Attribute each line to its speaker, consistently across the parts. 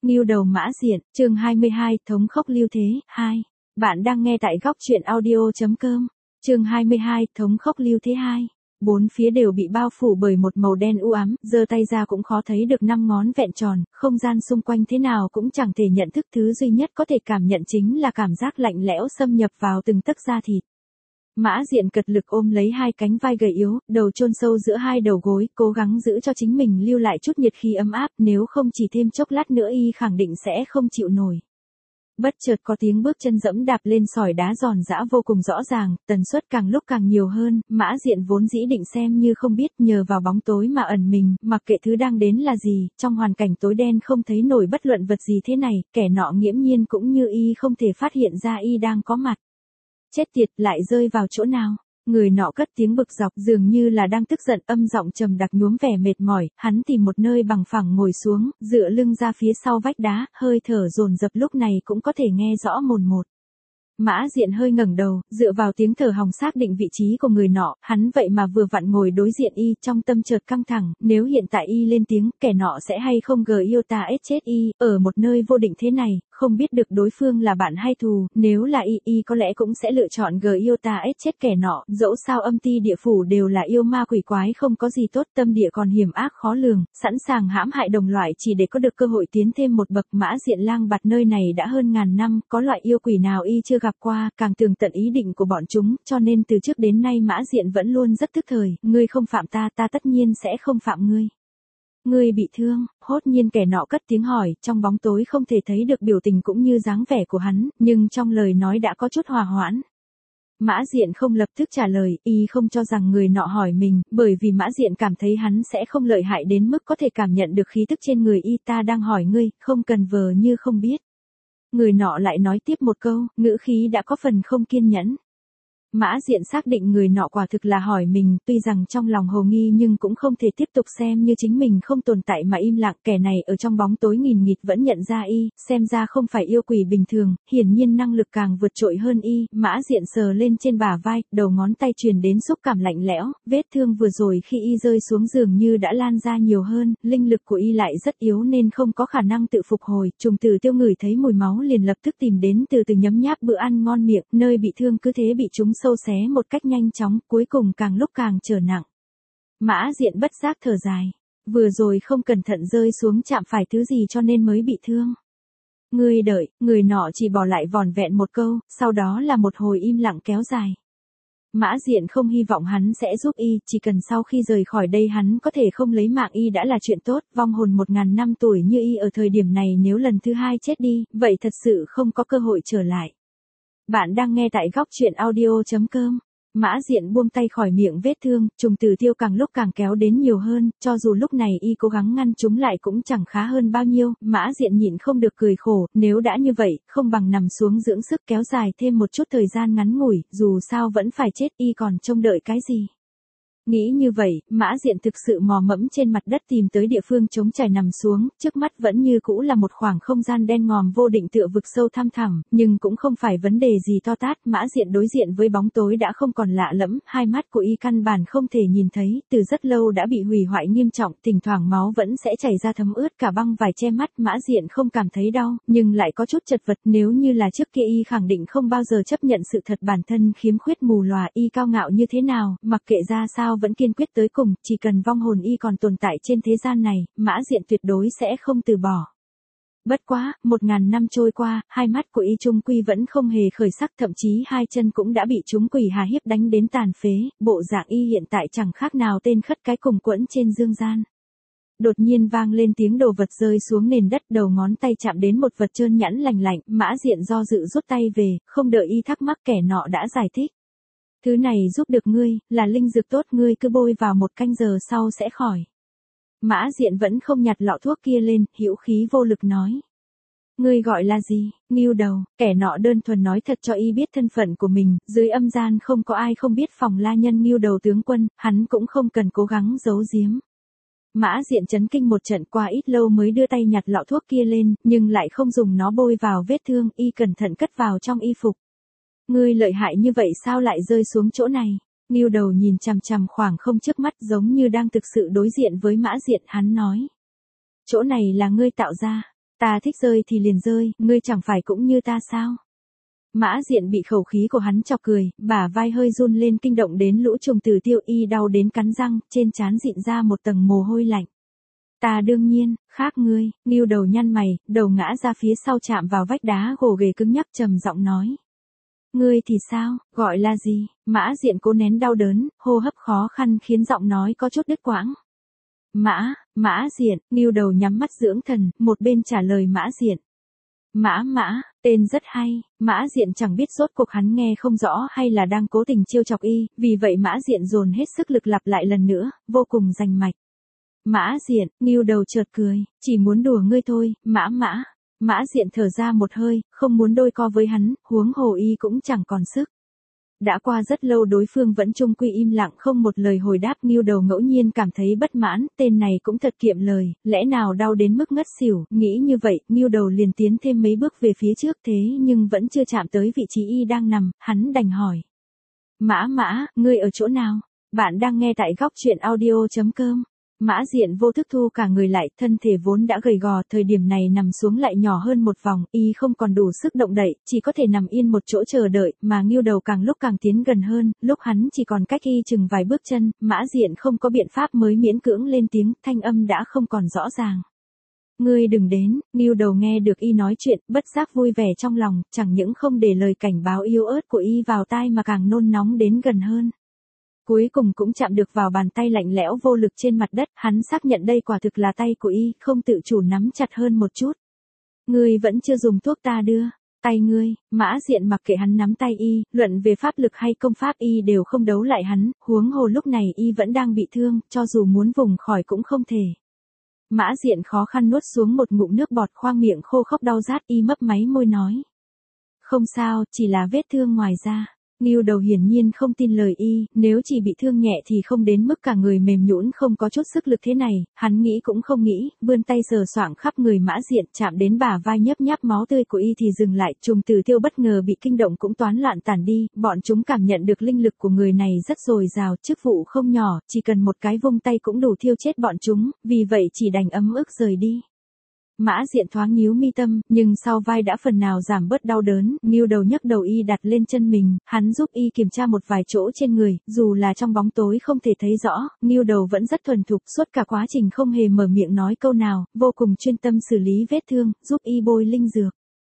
Speaker 1: Ngưu đầu Mã Diện, chương 22, thống khốc lưu thế, 2. Bạn đang nghe tại góc truyện audio.com. Chương 22, thống khốc lưu thế 2. Bốn phía đều bị bao phủ bởi một màu đen u ám, giơ tay ra cũng khó thấy được năm ngón vẹn tròn, không gian xung quanh thế nào cũng chẳng thể nhận thức, thứ duy nhất có thể cảm nhận chính là cảm giác lạnh lẽo xâm nhập vào từng tấc da thịt. Mã Diện cật lực ôm lấy hai cánh vai gầy yếu, đầu chôn sâu giữa hai đầu gối, cố gắng giữ cho chính mình lưu lại chút nhiệt khí ấm áp, nếu không chỉ thêm chốc lát nữa y khẳng định sẽ không chịu nổi. Bất chợt có tiếng bước chân dẫm đạp lên sỏi đá giòn giã vô cùng rõ ràng, tần suất càng lúc càng nhiều hơn, Mã Diện vốn dĩ định xem như không biết, nhờ vào bóng tối mà ẩn mình, mặc kệ thứ đang đến là gì, trong hoàn cảnh tối đen không thấy nổi bất luận vật gì thế này, kẻ nọ nghiễm nhiên cũng như y không thể phát hiện ra y đang có mặt. Chết tiệt, lại rơi vào chỗ nào? Người nọ cất tiếng bực dọc, dường như là đang tức giận, âm giọng trầm đặc nhuốm vẻ mệt mỏi, hắn tìm một nơi bằng phẳng ngồi xuống, dựa lưng ra phía sau vách đá, hơi thở dồn dập lúc này cũng có thể nghe rõ mồn một. Mã Diện hơi ngẩng đầu, dựa vào tiếng thở hồng xác định vị trí của người nọ, hắn vậy mà vừa vặn ngồi đối diện y, trong tâm chợt căng thẳng, nếu hiện tại y lên tiếng, kẻ nọ sẽ hay không yêu ta chết y, ở một nơi vô định thế này, không biết được đối phương là bạn hay thù, nếu là y có lẽ cũng sẽ lựa chọn yêu ta chết kẻ nọ, dẫu sao âm ti địa phủ đều là yêu ma quỷ quái không có gì tốt, tâm địa còn hiểm ác khó lường, sẵn sàng hãm hại đồng loại chỉ để có được cơ hội tiến thêm một bậc. Mã Diện lang bạt nơi này đã hơn ngàn năm, có loại yêu quỷ nào y chưa gặp qua, càng tường tận ý định của bọn chúng, cho nên từ trước đến nay Mã Diện vẫn luôn rất thức thời, ngươi không phạm ta, ta tất nhiên sẽ không phạm ngươi. Ngươi bị thương, hốt nhiên kẻ nọ cất tiếng hỏi, trong bóng tối không thể thấy được biểu tình cũng như dáng vẻ của hắn, nhưng trong lời nói đã có chút hòa hoãn. Mã Diện không lập tức trả lời, y không cho rằng người nọ hỏi mình, bởi vì Mã Diện cảm thấy hắn sẽ không lợi hại đến mức có thể cảm nhận được khí tức trên người y. Ta đang hỏi ngươi, không cần vờ như không biết. Người nọ lại nói tiếp một câu, ngữ khí đã có phần không kiên nhẫn. Mã Diện xác định người nọ quả thực là hỏi mình, tuy rằng trong lòng hồ nghi nhưng cũng không thể tiếp tục xem như chính mình không tồn tại mà im lặng. Kẻ này ở trong bóng tối nghìn nghịt vẫn nhận ra y, xem ra không phải yêu quỷ bình thường, hiển nhiên năng lực càng vượt trội hơn y. Mã Diện sờ lên trên bả vai, đầu ngón tay truyền đến xúc cảm lạnh lẽo, vết thương vừa rồi khi y rơi xuống giường như đã lan ra nhiều hơn, linh lực của y lại rất yếu nên không có khả năng tự phục hồi. Trùng Tử Tiêu ngửi thấy mùi máu liền lập tức tìm đến, từ từ nhấm nháp bữa ăn ngon miệng, nơi bị thương cứ thế bị chúng sâu xé một cách nhanh chóng, cuối cùng càng lúc càng trở nặng. Mã Diện bất giác thở dài, vừa rồi không cẩn thận rơi xuống chạm phải thứ gì cho nên mới bị thương. Ngươi đợi, người nọ chỉ bỏ lại vỏn vẹn một câu, sau đó là một hồi im lặng kéo dài. Mã Diện không hy vọng hắn sẽ giúp y, chỉ cần sau khi rời khỏi đây hắn có thể không lấy mạng y đã là chuyện tốt, vong hồn 1000 năm tuổi như y ở thời điểm này nếu lần thứ hai chết đi, vậy thật sự không có cơ hội trở lại. Bạn đang nghe tại góc truyện audio.com. Mã Diện buông tay khỏi miệng vết thương, Trùng Tử Tiêu càng lúc càng kéo đến nhiều hơn, cho dù lúc này y cố gắng ngăn chúng lại cũng chẳng khá hơn bao nhiêu. Mã Diện nhịn không được cười khổ, nếu đã như vậy, không bằng nằm xuống dưỡng sức kéo dài thêm một chút thời gian ngắn ngủi, dù sao vẫn phải chết, y còn trông đợi cái gì. Nghĩ như vậy, Mã Diện thực sự mò mẫm trên mặt đất tìm tới địa phương trống trải nằm xuống, trước mắt vẫn như cũ là một khoảng không gian đen ngòm vô định tựa vực sâu thăm thẳm, nhưng cũng không phải vấn đề gì to tát. Mã Diện đối diện với bóng tối đã không còn lạ lẫm, hai mắt của y căn bản không thể nhìn thấy, từ rất lâu đã bị hủy hoại nghiêm trọng, thỉnh thoảng máu vẫn sẽ chảy ra thấm ướt cả băng vải che mắt. Mã Diện không cảm thấy đau, nhưng lại có chút chật vật, nếu như là trước kia y khẳng định không bao giờ chấp nhận sự thật bản thân khiếm khuyết mù lòa. Y cao ngạo như thế nào, mặc kệ ra sao vẫn kiên quyết tới cùng, chỉ cần vong hồn y còn tồn tại trên thế gian này, Mã Diện tuyệt đối sẽ không từ bỏ. Bất quá, 1000 năm trôi qua, hai mắt của y trung quy vẫn không hề khởi sắc, thậm chí hai chân cũng đã bị chúng quỷ hà hiếp đánh đến tàn phế, bộ dạng y hiện tại chẳng khác nào tên khất cái cùng quẫn trên dương gian. Đột nhiên vang lên tiếng đồ vật rơi xuống nền đất, đầu ngón tay chạm đến một vật trơn nhẵn lành lạnh, Mã Diện do dự rút tay về, không đợi y thắc mắc kẻ nọ đã giải thích. Thứ này giúp được ngươi, là linh dược tốt, ngươi cứ bôi vào 1 canh giờ sau sẽ khỏi. Mã Diện vẫn không nhặt lọ thuốc kia lên, hữu khí vô lực nói. Ngươi gọi là gì? Ngưu đầu, kẻ nọ đơn thuần nói thật cho y biết thân phận của mình, dưới âm gian không có ai không biết Phòng La Nhân Ngưu đầu tướng quân, hắn cũng không cần cố gắng giấu giếm. Mã Diện chấn kinh một trận, qua ít lâu mới đưa tay nhặt lọ thuốc kia lên, nhưng lại không dùng nó bôi vào vết thương, y cẩn thận cất vào trong y phục. Ngươi lợi hại như vậy sao lại rơi xuống chỗ này? Ngưu đầu nhìn chằm chằm khoảng không trước mắt giống như đang thực sự đối diện với Mã Diện, hắn nói. Chỗ này là ngươi tạo ra. Ta thích rơi thì liền rơi, ngươi chẳng phải cũng như ta sao? Mã Diện bị khẩu khí của hắn chọc cười, bả vai hơi run lên kinh động đến lũ trùng tử tiêu y đau đến cắn răng, trên trán dịn ra một tầng mồ hôi lạnh. Ta đương nhiên, khác ngươi, Ngưu đầu nhăn mày, đầu ngã ra phía sau chạm vào vách đá gồ ghề cứng nhắc trầm giọng nói. Ngươi thì sao, gọi là gì? Mã Diện cố nén đau đớn, hô hấp khó khăn khiến giọng nói có chút đứt quãng. Mã Diện, Ngưu đầu nhắm mắt dưỡng thần, một bên trả lời Mã Diện. Mã, tên rất hay, Mã Diện chẳng biết rốt cuộc hắn nghe không rõ hay là đang cố tình trêu chọc y, vì vậy Mã Diện dồn hết sức lực lặp lại lần nữa, vô cùng rành mạch. Mã Diện, Ngưu đầu chợt cười, chỉ muốn đùa ngươi thôi, Mã Diện thở ra một hơi, không muốn đôi co với hắn, huống hồ y cũng chẳng còn sức. Đã qua rất lâu đối phương vẫn chung quy im lặng không một lời hồi đáp. Ngưu đầu ngẫu nhiên cảm thấy bất mãn, tên này cũng thật kiệm lời, lẽ nào đau đến mức ngất xỉu, nghĩ như vậy, Ngưu đầu liền tiến thêm mấy bước về phía trước thế nhưng vẫn chưa chạm tới vị trí y đang nằm, hắn đành hỏi. Mã, ngươi ở chỗ nào? Bạn đang nghe tại góc truyện audio.com. Mã Diện vô thức thu cả người lại, thân thể vốn đã gầy gò, thời điểm này nằm xuống lại nhỏ hơn một vòng, y không còn đủ sức động đậy, chỉ có thể nằm yên một chỗ chờ đợi, mà Ngưu đầu càng lúc càng tiến gần hơn, lúc hắn chỉ còn cách y chừng vài bước chân, Mã Diện không có biện pháp mới miễn cưỡng lên tiếng, thanh âm đã không còn rõ ràng. Ngươi đừng đến, Ngưu đầu nghe được y nói chuyện, bất giác vui vẻ trong lòng, chẳng những không để lời cảnh báo yếu ớt của y vào tai mà càng nôn nóng đến gần hơn. Cuối cùng cũng chạm được vào bàn tay lạnh lẽo vô lực trên mặt đất, hắn xác nhận đây quả thực là tay của y, không tự chủ nắm chặt hơn một chút. Ngươi vẫn chưa dùng thuốc ta đưa, tay ngươi. Mã Diện mặc kệ hắn nắm tay y, luận về pháp lực hay công pháp y đều không đấu lại hắn, huống hồ lúc này y vẫn đang bị thương, cho dù muốn vùng khỏi cũng không thể. Mã Diện khó khăn nuốt xuống một ngụm nước bọt, khoang miệng khô khốc đau rát, y mấp máy môi nói. Không sao, chỉ là vết thương ngoài da. Ngưu đầu hiển nhiên không tin lời y, nếu chỉ bị thương nhẹ thì không đến mức cả người mềm nhũn không có chút sức lực thế này, hắn nghĩ cũng không nghĩ, vươn tay sờ soạng khắp người Mã Diện, chạm đến bả vai nhấp nháp máu tươi của y thì dừng lại, trùng tử tiêu bất ngờ bị kinh động cũng toán loạn tản đi, bọn chúng cảm nhận được linh lực của người này rất dồi dào, chức vụ không nhỏ, chỉ cần một cái vung tay cũng đủ thiêu chết bọn chúng, vì vậy chỉ đành ấm ức rời đi. Mã Diện thoáng nhíu mi tâm, nhưng sau vai đã phần nào giảm bớt đau đớn, Ngưu đầu nhấc đầu y đặt lên chân mình, hắn giúp y kiểm tra một vài chỗ trên người, dù là trong bóng tối không thể thấy rõ, Ngưu đầu vẫn rất thuần thục, suốt cả quá trình không hề mở miệng nói câu nào, vô cùng chuyên tâm xử lý vết thương, giúp y bôi linh dược.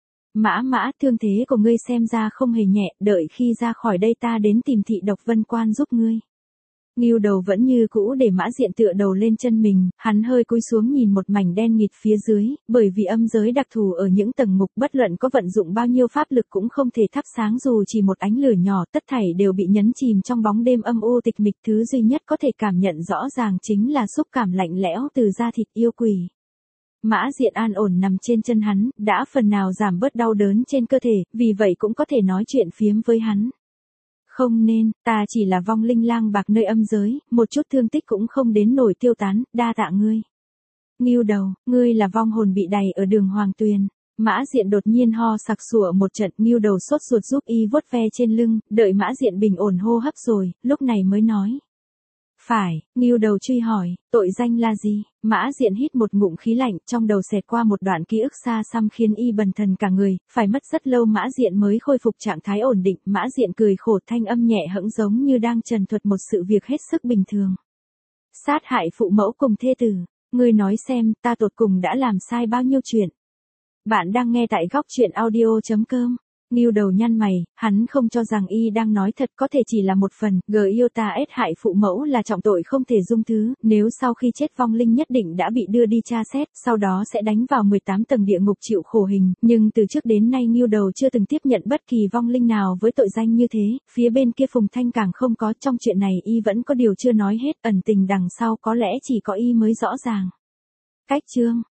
Speaker 1: Mã, thương thế của ngươi xem ra không hề nhẹ, đợi khi ra khỏi đây ta đến tìm Thị Độc Vân Quan giúp ngươi. Ngưu đầu vẫn như cũ để Mã Diện tựa đầu lên chân mình, hắn hơi cúi xuống nhìn một mảnh đen nghịt phía dưới, bởi vì âm giới đặc thù ở những tầng mục bất luận có vận dụng bao nhiêu pháp lực cũng không thể thắp sáng dù chỉ một ánh lửa nhỏ, tất thảy đều bị nhấn chìm trong bóng đêm âm u tịch mịch, thứ duy nhất có thể cảm nhận rõ ràng chính là xúc cảm lạnh lẽo từ da thịt yêu quỷ. Mã Diện an ổn nằm trên chân hắn, đã phần nào giảm bớt đau đớn trên cơ thể, vì vậy cũng có thể nói chuyện phiếm với hắn. Không nên, ta chỉ là vong linh lang bạc nơi âm giới, một chút thương tích cũng không đến nổi tiêu tán, đa tạ ngươi. Ngưu đầu, ngươi là vong hồn bị đày ở đường Hoàng Tuyền. Mã Diện đột nhiên ho sặc sụa một trận, Ngưu đầu sốt ruột giúp y vuốt ve trên lưng, đợi Mã Diện bình ổn hô hấp rồi, lúc này mới nói. Phải, Ngưu đầu truy hỏi, tội danh là gì? Mã Diện hít một ngụm khí lạnh, trong đầu xẹt qua một đoạn ký ức xa xăm khiến y bần thần cả người, phải mất rất lâu Mã Diện mới khôi phục trạng thái ổn định, Mã Diện cười khổ thanh âm nhẹ hững giống như đang trần thuật một sự việc hết sức bình thường. Sát hại phụ mẫu cùng thê tử, ngươi nói xem, ta tột cùng đã làm sai bao nhiêu chuyện. Bạn đang nghe tại góc truyện audio.com. Ngưu đầu nhăn mày, hắn không cho rằng y đang nói thật, có thể chỉ là một phần, yêu ta ết hại phụ mẫu là trọng tội không thể dung thứ, nếu sau khi chết vong linh nhất định đã bị đưa đi tra xét, sau đó sẽ đánh vào 18 tầng địa ngục chịu khổ hình, nhưng từ trước đến nay Ngưu đầu chưa từng tiếp nhận bất kỳ vong linh nào với tội danh như thế, phía bên kia Phùng Thanh càng không có, trong chuyện này y vẫn có điều chưa nói hết, ẩn tình đằng sau có lẽ chỉ có y mới rõ ràng. Cách chương